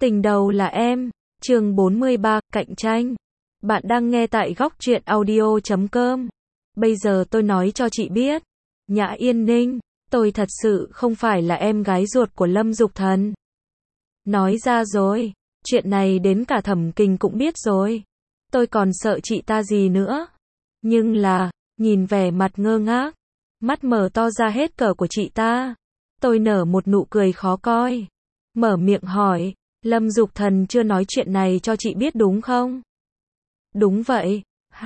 Tình đầu là em, chương 43, cạnh tranh. Bạn đang nghe tại góc truyện audio.com. Bây giờ tôi nói cho chị biết. Nhã Yên Ninh, tôi thật sự không phải là em gái ruột của Lâm Dục Thần. Nói ra rồi, chuyện này đến cả Thẩm Kình cũng biết rồi. Tôi còn sợ chị ta gì nữa. Nhưng là, nhìn vẻ mặt ngơ ngác, mắt mở to ra hết cỡ của chị ta. Tôi nở một nụ cười khó coi. Mở miệng hỏi, Lâm Dục Thần chưa nói chuyện này cho chị biết đúng không? Đúng vậy,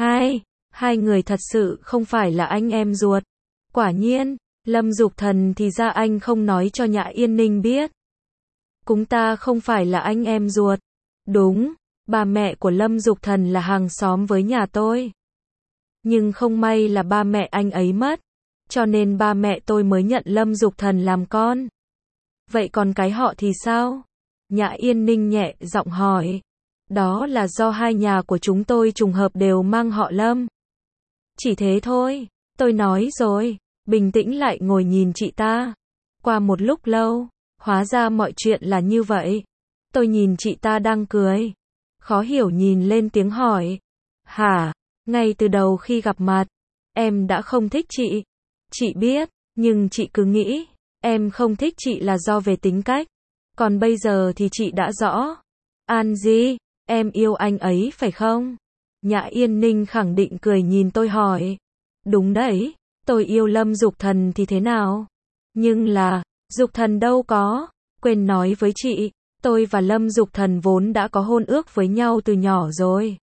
hai người thật sự không phải là anh em ruột. Quả nhiên, Lâm Dục Thần thì ra anh không nói cho Nhã Yên Ninh biết. Chúng ta không phải là anh em ruột. Đúng, bà mẹ của Lâm Dục Thần là hàng xóm với nhà tôi. Nhưng không may là ba mẹ anh ấy mất, cho nên ba mẹ tôi mới nhận Lâm Dục Thần làm con. Vậy còn cái họ thì sao? Nhã Yên Ninh nhẹ giọng hỏi. Đó là do hai nhà của chúng tôi trùng hợp đều mang họ Lâm. Chỉ thế thôi, tôi nói rồi, bình tĩnh lại ngồi nhìn chị ta. Qua một lúc lâu, hóa ra mọi chuyện là như vậy. Tôi nhìn chị ta đang cười. Khó hiểu nhìn lên tiếng hỏi. Hả? Ngay từ đầu khi gặp mặt, em đã không thích chị. Chị biết, nhưng chị cứ nghĩ, em không thích chị là do về tính cách. Còn bây giờ thì chị đã rõ. An Di, em yêu anh ấy phải không? Nhã Yên Ninh khẳng định cười nhìn tôi hỏi. Đúng đấy, tôi yêu Lâm Dục Thần thì thế nào? Nhưng là, Dục Thần đâu có. Quên nói với chị, tôi và Lâm Dục Thần vốn đã có hôn ước với nhau từ nhỏ rồi.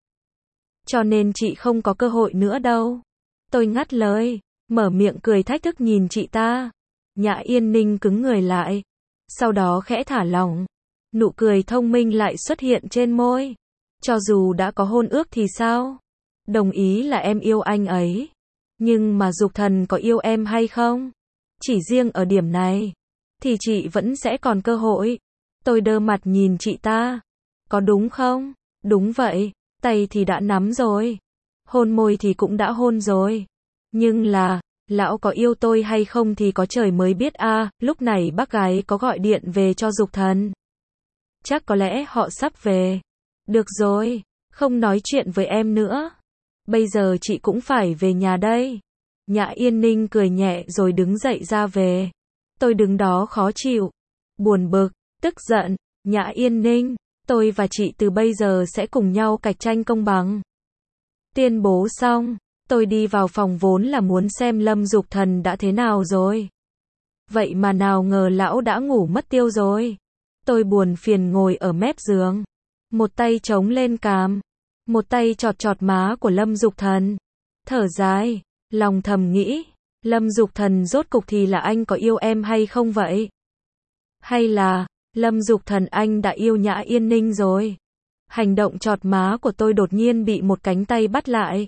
Cho nên chị không có cơ hội nữa đâu. Tôi ngắt lời, mở miệng cười thách thức nhìn chị ta. Nhã Yên Ninh cứng người lại. Sau đó khẽ thả lỏng. Nụ cười thông minh lại xuất hiện trên môi. Cho dù đã có hôn ước thì sao? Đồng ý là em yêu anh ấy. Nhưng mà Dục Thần có yêu em hay không? Chỉ riêng ở điểm này, thì chị vẫn sẽ còn cơ hội. Tôi đơ mặt nhìn chị ta. Có đúng không? Đúng vậy, tay thì đã nắm rồi. Hôn môi thì cũng đã hôn rồi. Nhưng là, lão có yêu tôi hay không thì có trời mới biết a. Lúc này bác gái có gọi điện về cho Dục Thần. Chắc có lẽ họ sắp về. Được rồi, không nói chuyện với em nữa. Bây giờ chị cũng phải về nhà đây. Nhã Yên Ninh cười nhẹ rồi đứng dậy ra về. Tôi đứng đó khó chịu, buồn bực, tức giận. Nhã Yên Ninh, tôi và chị từ bây giờ sẽ cùng nhau cạnh tranh công bằng. Tuyên bố xong, tôi đi vào phòng vốn là muốn xem Lâm Dục Thần đã thế nào rồi. Vậy mà nào ngờ lão đã ngủ mất tiêu rồi. Tôi buồn phiền ngồi ở mép giường. Một tay chống lên cằm. Một tay chọt chọt má của Lâm Dục Thần. Thở dài, lòng thầm nghĩ. Lâm Dục Thần rốt cục thì là anh có yêu em hay không vậy? Hay là, Lâm Dục Thần anh đã yêu Nhã Yên Ninh rồi? Hành động chọt má của tôi đột nhiên bị một cánh tay bắt lại.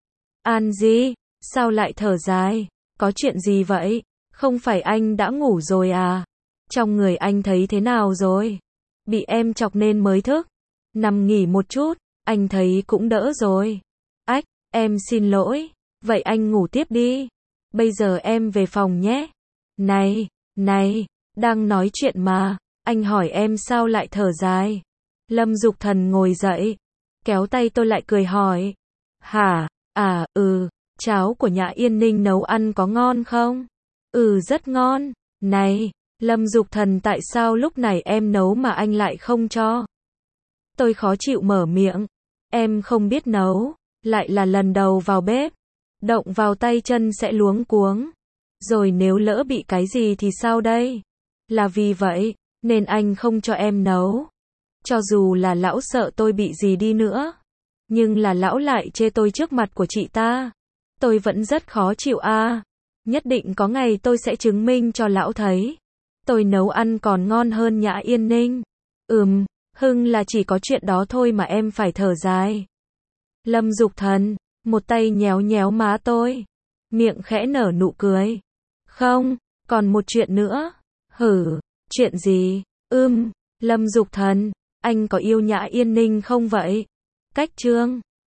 An Di, sao lại thở dài? Có chuyện gì vậy? Không phải anh đã ngủ rồi à? Trong người anh thấy thế nào rồi? Bị em chọc nên mới thức. Nằm nghỉ một chút, anh thấy cũng đỡ rồi. Ách, em xin lỗi. Vậy anh ngủ tiếp đi. Bây giờ em về phòng nhé. Này, đang nói chuyện mà. Anh hỏi em sao lại thở dài? Lâm Dục Thần ngồi dậy, kéo tay tôi lại cười hỏi. Hả? Cháo của Nhã Yên Ninh nấu ăn có ngon không? Rất ngon. Này, Lâm Dục Thần tại sao lúc này em nấu mà anh lại không cho? Tôi khó chịu mở miệng. Em không biết nấu, lại là lần đầu vào bếp. Động vào tay chân sẽ luống cuống. Rồi nếu lỡ bị cái gì thì sao đây? Là vì vậy, nên anh không cho em nấu. Cho dù là lão sợ tôi bị gì đi nữa. Nhưng là lão lại chê tôi trước mặt của chị ta. Tôi vẫn rất khó chịu a. Nhất định có ngày tôi sẽ chứng minh cho lão thấy. Tôi nấu ăn còn ngon hơn Nhã Yên Ninh. Hưng là chỉ có chuyện đó thôi mà em phải thở dài. Lâm Dục Thần, một tay nhéo nhéo má tôi. Miệng khẽ nở nụ cười. Không, còn một chuyện nữa. Chuyện gì? Lâm Dục Thần, anh có yêu Nhã Yên Ninh không vậy? Cách chương